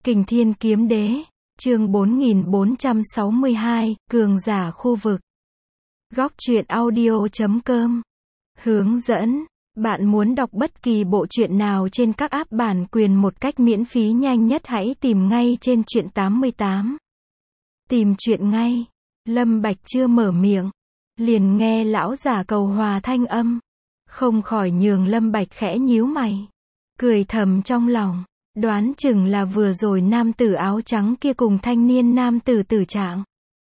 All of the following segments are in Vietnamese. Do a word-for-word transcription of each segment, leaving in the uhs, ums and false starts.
Kình Thiên Kiếm Đế, chương bốn nghìn bốn trăm sáu mươi hai, Cường giả khu vực. Góc truyện audio chấm com. Hướng dẫn. Bạn muốn đọc bất kỳ bộ truyện nào trên các app bản quyền một cách miễn phí nhanh nhất hãy tìm ngay trên truyện tám mươi tám. Tìm truyện ngay. Lâm Bạch chưa mở miệng, liền nghe lão giả cầu hòa thanh âm, không khỏi nhường Lâm Bạch khẽ nhíu mày, cười thầm trong lòng, đoán chừng là vừa rồi nam tử áo trắng kia cùng thanh niên nam tử tử trạng,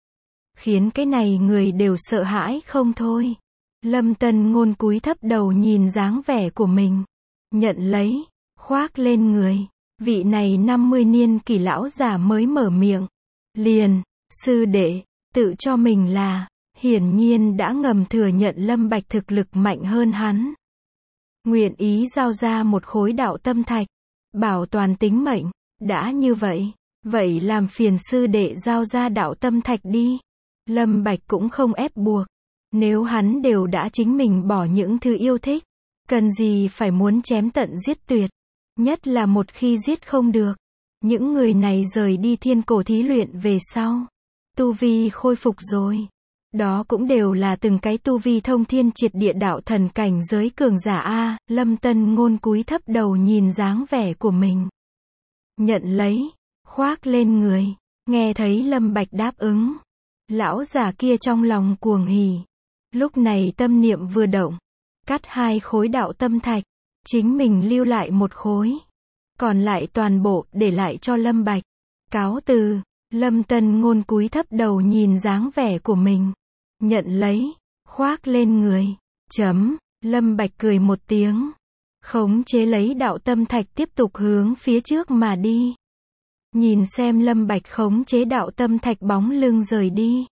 khiến cái này người đều sợ hãi không thôi. Lâm Tân Ngôn cúi thấp đầu nhìn dáng vẻ của mình, nhận lấy, khoác lên người. Vị này năm mươi niên kỷ lão giả mới mở miệng, liền, sư đệ, tự cho mình là, hiển nhiên đã ngầm thừa nhận Lâm Bạch thực lực mạnh hơn hắn. Nguyện ý giao ra một khối đạo tâm thạch, bảo toàn tính mệnh, đã như vậy, vậy làm phiền sư đệ giao ra đạo tâm thạch đi. Lâm Bạch cũng không ép buộc, nếu hắn đều đã chính mình bỏ những thứ yêu thích, cần gì phải muốn chém tận giết tuyệt, nhất là một khi giết không được. Những người này rời đi thiên cổ thí luyện về sau, tu vi khôi phục rồi, đó cũng đều là từng cái tu vi thông thiên triệt địa đạo thần cảnh giới cường giả a. Lâm Tân Ngôn cúi thấp đầu nhìn dáng vẻ của mình, nhận lấy, khoác lên người. Nghe thấy Lâm Bạch đáp ứng, lão già kia trong lòng cuồng hỉ, lúc này tâm niệm vừa động, cắt hai khối đạo tâm thạch, chính mình lưu lại một khối, còn lại toàn bộ để lại cho Lâm Bạch. Cáo từ. Lâm Tân Ngôn cúi thấp đầu nhìn dáng vẻ của mình, nhận lấy, khoác lên người. Chấm. Lâm Bạch cười một tiếng, khống chế lấy đạo tâm thạch tiếp tục hướng phía trước mà đi. Nhìn xem Lâm Bạch khống chế đạo tâm thạch bóng lưng rời đi,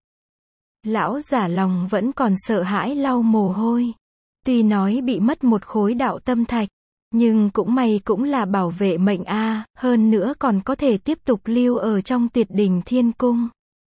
lão giả lòng vẫn còn sợ hãi lau mồ hôi. Tuy nói bị mất một khối đạo tâm thạch, nhưng cũng may cũng là bảo vệ mệnh a, hơn nữa còn có thể tiếp tục lưu ở trong Tuyệt Đỉnh Thiên Cung,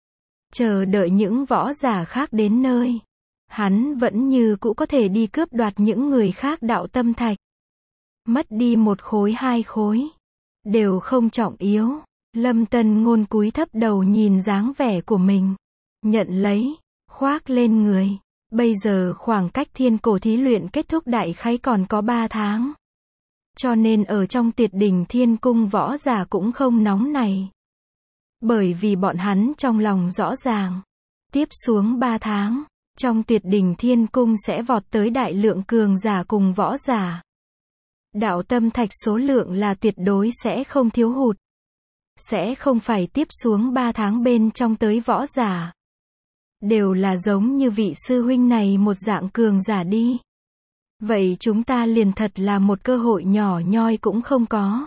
chờ đợi những võ giả khác đến nơi. Hắn vẫn như cũ có thể đi cướp đoạt những người khác đạo tâm thạch. Mất đi một khối hai khối, đều không trọng yếu. Lâm Tân Ngôn cúi thấp đầu nhìn dáng vẻ của mình, nhận lấy, khoác lên người. Bây giờ khoảng cách thiên cổ thí luyện kết thúc đại khái còn có ba tháng. Cho nên ở trong Tuyệt Đỉnh Thiên Cung võ giả cũng không nóng này. Bởi vì bọn hắn trong lòng rõ ràng, tiếp xuống ba tháng, trong Tuyệt Đỉnh Thiên Cung sẽ vọt tới đại lượng cường giả cùng võ giả. Đạo tâm thạch số lượng là tuyệt đối sẽ không thiếu hụt. Sẽ không phải tiếp xuống ba tháng bên trong tới võ giả đều là giống như vị sư huynh này một dạng cường giả đi. Vậy chúng ta liền thật là một cơ hội nhỏ nhoi cũng không có.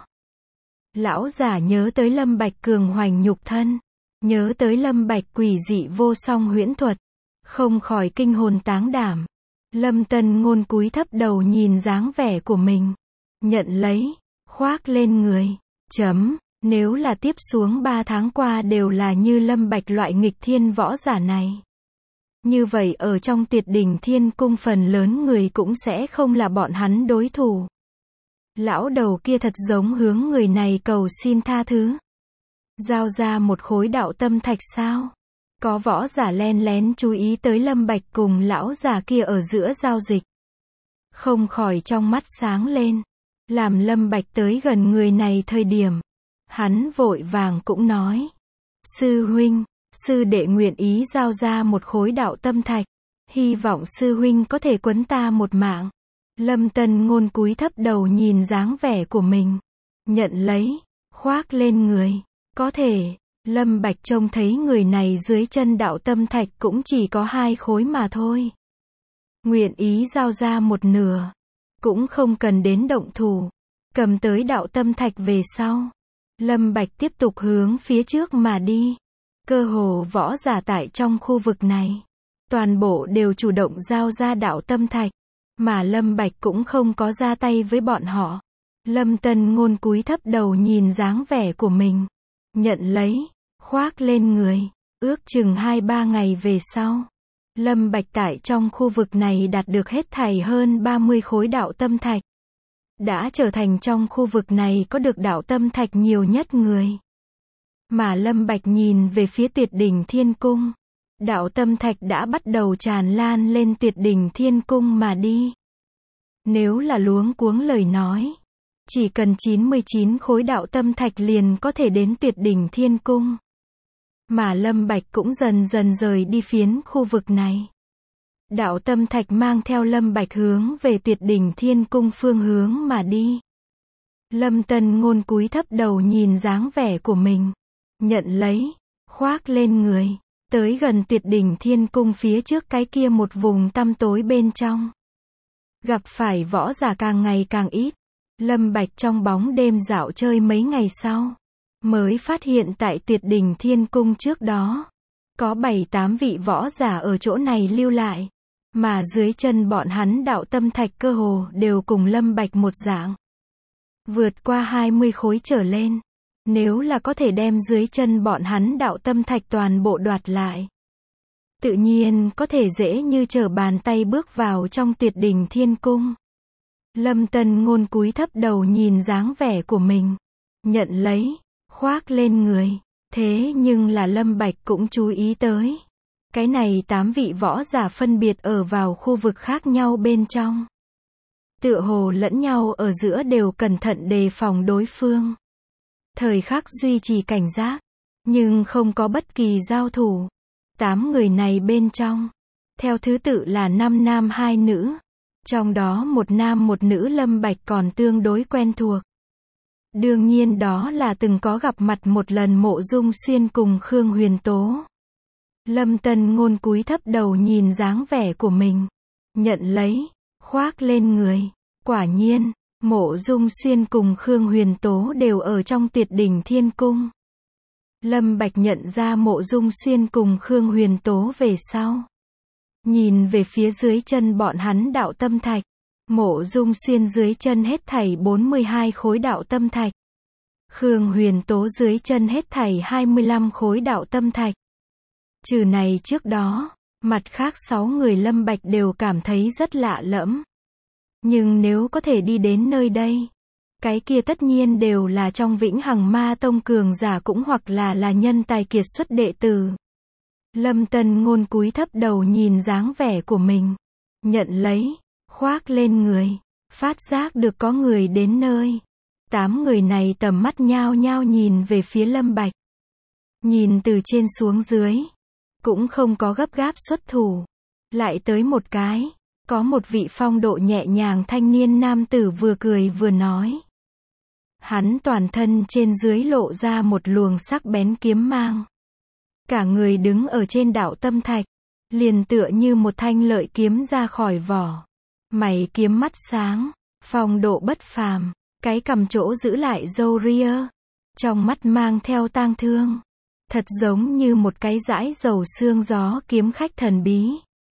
Lão giả nhớ tới Lâm Bạch cường hoành nhục thân, nhớ tới Lâm Bạch quỷ dị vô song huyễn thuật, không khỏi kinh hồn táng đảm. Lâm Tân Ngôn cúi thấp đầu nhìn dáng vẻ của mình, nhận lấy, khoác lên người. Chấm. Nếu là tiếp xuống ba tháng qua đều là như Lâm Bạch loại nghịch thiên võ giả này, như vậy ở trong Tuyệt Đỉnh Thiên Cung phần lớn người cũng sẽ không là bọn hắn đối thủ. Lão đầu kia thật giống hướng người này cầu xin tha thứ. Giao ra một khối đạo tâm thạch sao? Có võ giả len lén chú ý tới Lâm Bạch cùng lão già kia ở giữa giao dịch, không khỏi trong mắt sáng lên. Làm Lâm Bạch tới gần người này thời điểm, hắn vội vàng cũng nói, sư huynh, sư đệ nguyện ý giao ra một khối đạo tâm thạch, hy vọng sư huynh có thể quấn ta một mạng. Lâm Tân Ngôn cúi thấp đầu nhìn dáng vẻ của mình, nhận lấy, khoác lên người. Có thể. Lâm Bạch trông thấy người này dưới chân đạo tâm thạch cũng chỉ có hai khối mà thôi, nguyện ý giao ra một nửa, cũng không cần đến động thủ. Cầm tới đạo tâm thạch về sau, Lâm Bạch tiếp tục hướng phía trước mà đi. Cơ hồ võ giả tại trong khu vực này, toàn bộ đều chủ động giao ra đạo tâm thạch, mà Lâm Bạch cũng không có ra tay với bọn họ. Lâm Tân Ngôn cúi thấp đầu nhìn dáng vẻ của mình, nhận lấy, khoác lên người. Ước chừng hai ba ngày về sau, Lâm Bạch tại trong khu vực này đạt được hết thảy hơn ba mươi khối đạo tâm thạch, đã trở thành trong khu vực này có được đạo tâm thạch nhiều nhất người. Mà Lâm Bạch nhìn về phía Tuyệt Đỉnh Thiên Cung. Đạo tâm thạch đã bắt đầu tràn lan lên Tuyệt Đỉnh Thiên Cung mà đi. Nếu là luống cuống lời nói, chỉ cần chín mươi chín khối đạo tâm thạch liền có thể đến Tuyệt Đỉnh Thiên Cung. Mà Lâm Bạch cũng dần dần rời đi phiến khu vực này. Đạo tâm thạch mang theo Lâm Bạch hướng về Tuyệt Đỉnh Thiên Cung phương hướng mà đi. Lâm Tân Ngôn cúi thấp đầu nhìn dáng vẻ của mình, nhận lấy, khoác lên người, tới gần Tuyệt Đỉnh Thiên Cung phía trước cái kia một vùng tăm tối bên trong. Gặp phải võ giả càng ngày càng ít. Lâm Bạch trong bóng đêm dạo chơi mấy ngày sau, mới phát hiện tại Tuyệt Đỉnh Thiên Cung trước đó, có bảy tám vị võ giả ở chỗ này lưu lại, mà dưới chân bọn hắn đạo tâm thạch cơ hồ đều cùng Lâm Bạch một dạng. Vượt qua hai mươi khối trở lên, nếu là có thể đem dưới chân bọn hắn đạo tâm thạch toàn bộ đoạt lại, tự nhiên có thể dễ như trở bàn tay bước vào trong Tuyệt Đỉnh Thiên Cung. Lâm Tân Ngôn cúi thấp đầu nhìn dáng vẻ của mình, nhận lấy, khoác lên người. Thế nhưng là Lâm Bạch cũng chú ý tới, cái này tám vị võ giả phân biệt ở vào khu vực khác nhau bên trong. Tựa hồ lẫn nhau ở giữa đều cẩn thận đề phòng đối phương. Thời khắc duy trì cảnh giác, nhưng không có bất kỳ giao thủ. Tám người này bên trong, theo thứ tự là năm nam hai nữ. Trong đó một nam một nữ Lâm Bạch còn tương đối quen thuộc. Đương nhiên đó là từng có gặp mặt một lần Mộ Dung Xuyên cùng Khương Huyền Tố. Lâm Tân Ngôn cúi thấp đầu nhìn dáng vẻ của mình, nhận lấy, khoác lên người. Quả nhiên, Mộ Dung Xuyên cùng Khương Huyền Tố đều ở trong Tuyệt Đỉnh Thiên Cung. Lâm Bạch nhận ra Mộ Dung Xuyên cùng Khương Huyền Tố về sau, nhìn về phía dưới chân bọn hắn đạo tâm thạch. Mộ Dung Xuyên dưới chân hết thảy bốn mươi hai khối đạo tâm thạch. Khương Huyền Tố dưới chân hết thảy hai mươi lăm khối đạo tâm thạch. Trừ này trước đó, mặt khác sáu người Lâm Bạch đều cảm thấy rất lạ lẫm. Nhưng nếu có thể đi đến nơi đây, cái kia tất nhiên đều là trong Vĩnh Hằng Ma Tông cường giả cũng hoặc là là nhân tài kiệt xuất đệ tử. Lâm Tân Ngôn cúi thấp đầu nhìn dáng vẻ của mình, nhận lấy, khoác lên người, phát giác được có người đến nơi. Tám người này tầm mắt nhao nhao nhìn về phía Lâm Bạch. Nhìn từ trên xuống dưới, cũng không có gấp gáp xuất thủ. Lại tới một cái, có một vị phong độ nhẹ nhàng thanh niên nam tử vừa cười vừa nói. Hắn toàn thân trên dưới lộ ra một luồng sắc bén kiếm mang. Cả người đứng ở trên đạo tâm thạch, liền tựa như một thanh lợi kiếm ra khỏi vỏ. Mày kiếm mắt sáng, phong độ bất phàm, cái cằm chỗ giữ lại râu ria, trong mắt mang theo tang thương, thật giống như một cái dãi dầu xương gió kiếm khách thần bí.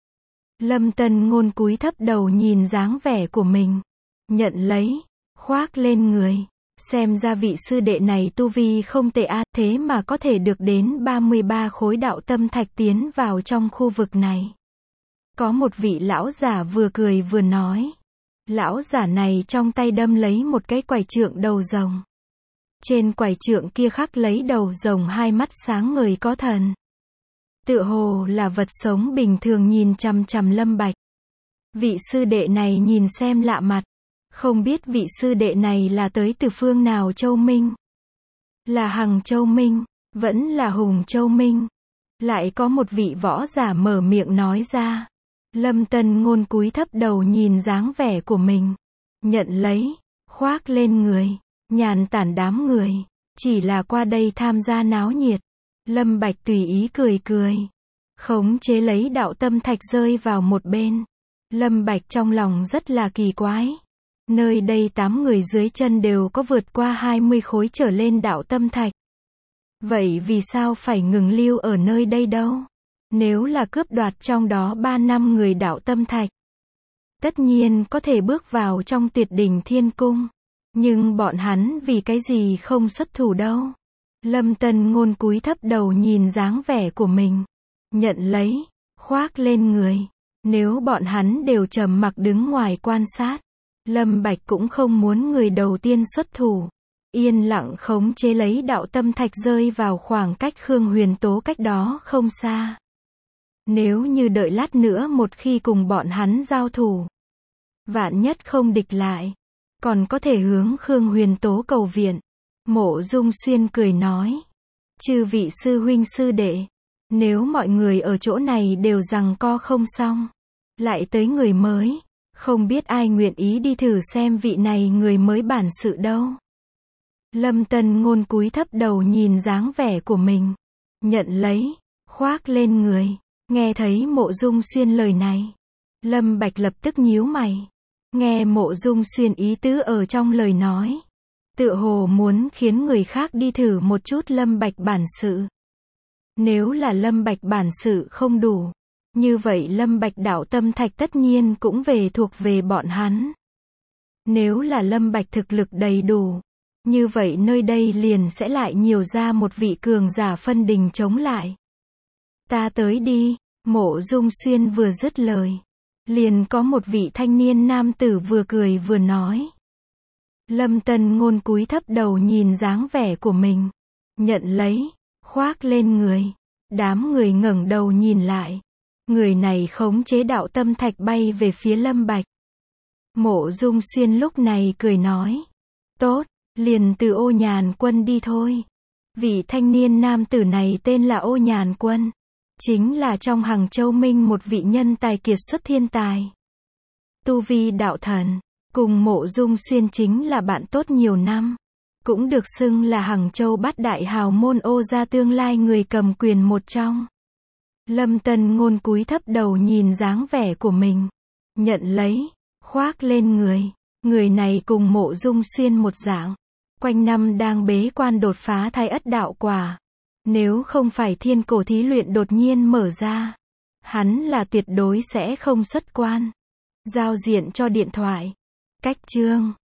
Lâm Tân Ngôn cúi thấp đầu nhìn dáng vẻ của mình, nhận lấy, khoác lên người. Xem ra vị sư đệ này tu vi không tệ a, thế mà có thể được đến ba mươi ba khối đạo tâm thạch tiến vào trong khu vực này. Có một vị lão giả vừa cười vừa nói. Lão giả này trong tay đâm lấy một cái quải trượng đầu rồng. Trên quải trượng kia khắc lấy đầu rồng hai mắt sáng ngời có thần. Tựa hồ là vật sống bình thường nhìn chằm chằm Lâm Bạch. Vị sư đệ này nhìn xem lạ mặt. Không biết vị sư đệ này là tới từ phương nào Châu Minh? Là Hằng Châu Minh, vẫn là Hùng Châu Minh. Lại có một vị võ giả mở miệng nói ra. Lâm Tân Ngôn cúi thấp đầu nhìn dáng vẻ của mình, nhận lấy, khoác lên người, nhàn tản đám người, chỉ là qua đây tham gia náo nhiệt. Lâm Bạch tùy ý cười cười, khống chế lấy đạo tâm thạch rơi vào một bên. Lâm Bạch trong lòng rất là kỳ quái. Nơi đây tám người dưới chân đều có vượt qua hai mươi khối trở lên đạo tâm thạch. Vậy vì sao phải ngừng lưu ở nơi đây đâu? Nếu là cướp đoạt trong đó ba năm người đạo tâm thạch, tất nhiên có thể bước vào trong Tuyệt Đỉnh Thiên Cung. Nhưng bọn hắn vì cái gì không xuất thủ đâu? Lâm Tân Ngôn cúi thấp đầu nhìn dáng vẻ của mình, nhận lấy, khoác lên người. Nếu bọn hắn đều trầm mặc đứng ngoài quan sát, Lâm Bạch cũng không muốn người đầu tiên xuất thủ. yên lặng khống chế lấy đạo tâm thạch rơi vào khoảng cách Khương Huyền Tố cách đó không xa. Nếu như đợi lát nữa một khi cùng bọn hắn giao thủ, vạn nhất không địch lại, còn có thể hướng Khương Huyền Tố cầu viện. Mộ Dung Xuyên cười nói, chư vị sư huynh sư đệ, nếu mọi người ở chỗ này đều giằng co không xong, lại tới người mới, không biết ai nguyện ý đi thử xem vị này người mới bản sự đâu. Lâm Tân Ngôn cúi thấp đầu nhìn dáng vẻ của mình, nhận lấy, khoác lên người. Nghe thấy Mộ Dung Xuyên lời này, Lâm Bạch lập tức nhíu mày. Nghe Mộ Dung Xuyên ý tứ ở trong lời nói, tựa hồ muốn khiến người khác đi thử một chút Lâm Bạch bản sự. Nếu là Lâm Bạch bản sự không đủ, như vậy Lâm Bạch đạo tâm thạch tất nhiên cũng về thuộc về bọn hắn. Nếu là Lâm Bạch thực lực đầy đủ, như vậy nơi đây liền sẽ lại nhiều ra một vị cường giả phân đình chống lại. Ta tới đi. Mộ Dung Xuyên vừa dứt lời, liền có một vị thanh niên nam tử vừa cười vừa nói. Lâm Tân Ngôn cúi thấp đầu nhìn dáng vẻ của mình, nhận lấy, khoác lên người. Đám người ngẩng đầu nhìn lại, người này khống chế đạo tâm thạch bay về phía Lâm Bạch. Mộ Dung Xuyên lúc này cười nói, tốt, liền từ Ô Nhàn Quân đi thôi. Vị thanh niên nam tử này tên là Ô Nhàn Quân, chính là trong Hằng Châu Minh một vị nhân tài kiệt xuất thiên tài. Tu vi đạo thần, cùng Mộ Dung Xuyên chính là bạn tốt nhiều năm, cũng được xưng là Hằng Châu bát đại hào môn Ô gia tương lai người cầm quyền một trong. Lâm Tân Ngôn cúi thấp đầu nhìn dáng vẻ của mình, nhận lấy, khoác lên người. Người này cùng Mộ Dung Xuyên một dạng, quanh năm đang bế quan đột phá thái ất đạo quả. Nếu không phải thiên cổ thí luyện đột nhiên mở ra, hắn là tuyệt đối sẽ không xuất quan. Giao diện cho điện thoại. Cách chương